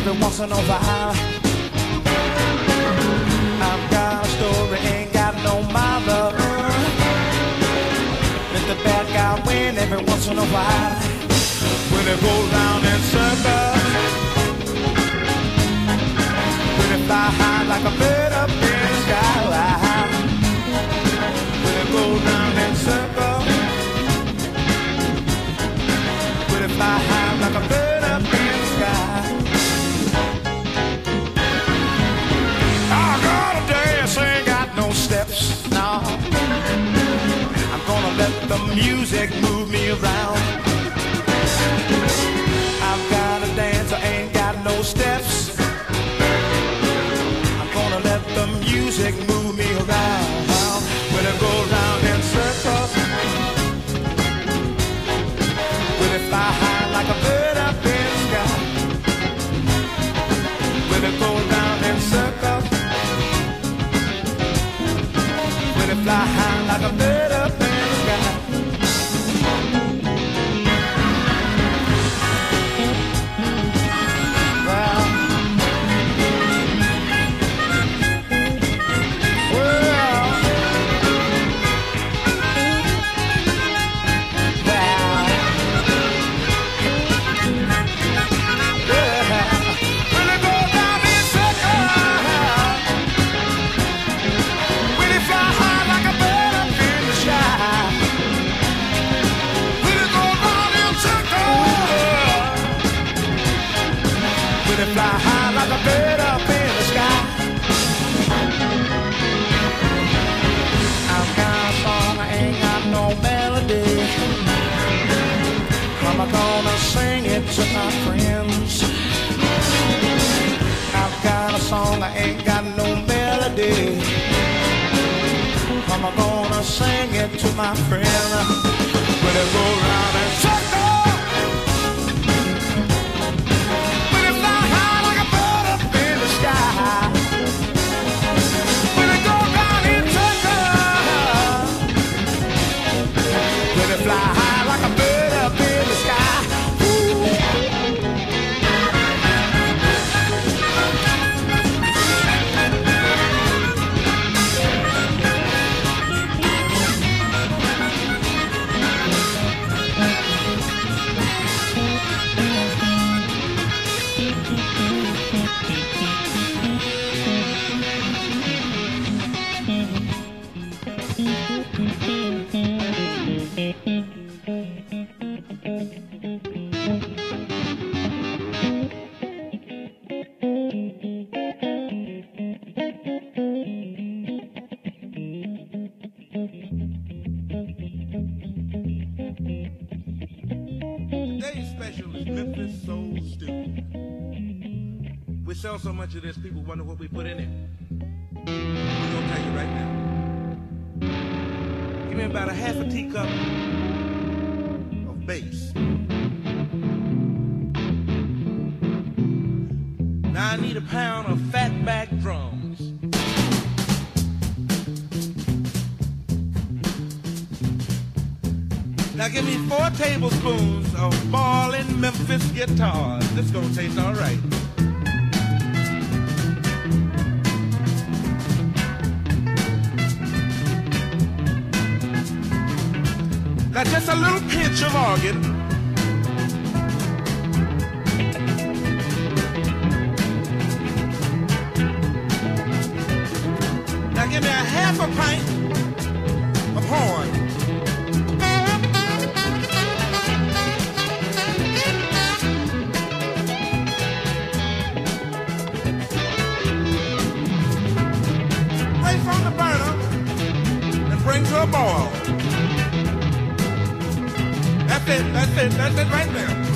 every once in a while. I've got a story, ain't got no mother. Let the bad guy win every once in a while. When it goes round in circles, when it fly high like a bird up in the sky. When it goes round in circles, when it fly high like a bird up in the sky. I gotta dance, ain't got no steps, no. I'm gonna let the music move me around. I've gotta dance, I ain't got no steps. I'm gonna let the music move me around. When it go round in circles, when it fly high like a bird up in the sky. When it go round in circles, when it fly high like a bird up in the sky. Fly high like a bird up in the sky. I've got a song, I ain't got no melody. I'm gonna sing it to my friends. I've got a song, I ain't got no melody. I'm gonna sing it to my friends. When it go round and circle, fly high like a bird up in the sky. Today's special is Memphis Soul Stew. We sell so much of this, people wonder what we put in it. We're gonna tell you right now. Give me about a half a teacup of bass. Now I need a pound of fatback drums. Now give me 4 tablespoons of ballin' Memphis guitars. This gonna taste all right. Now just a little pinch of organ. Now give me a half a pint of horn. From the burner and bring to a boil. That's it right there.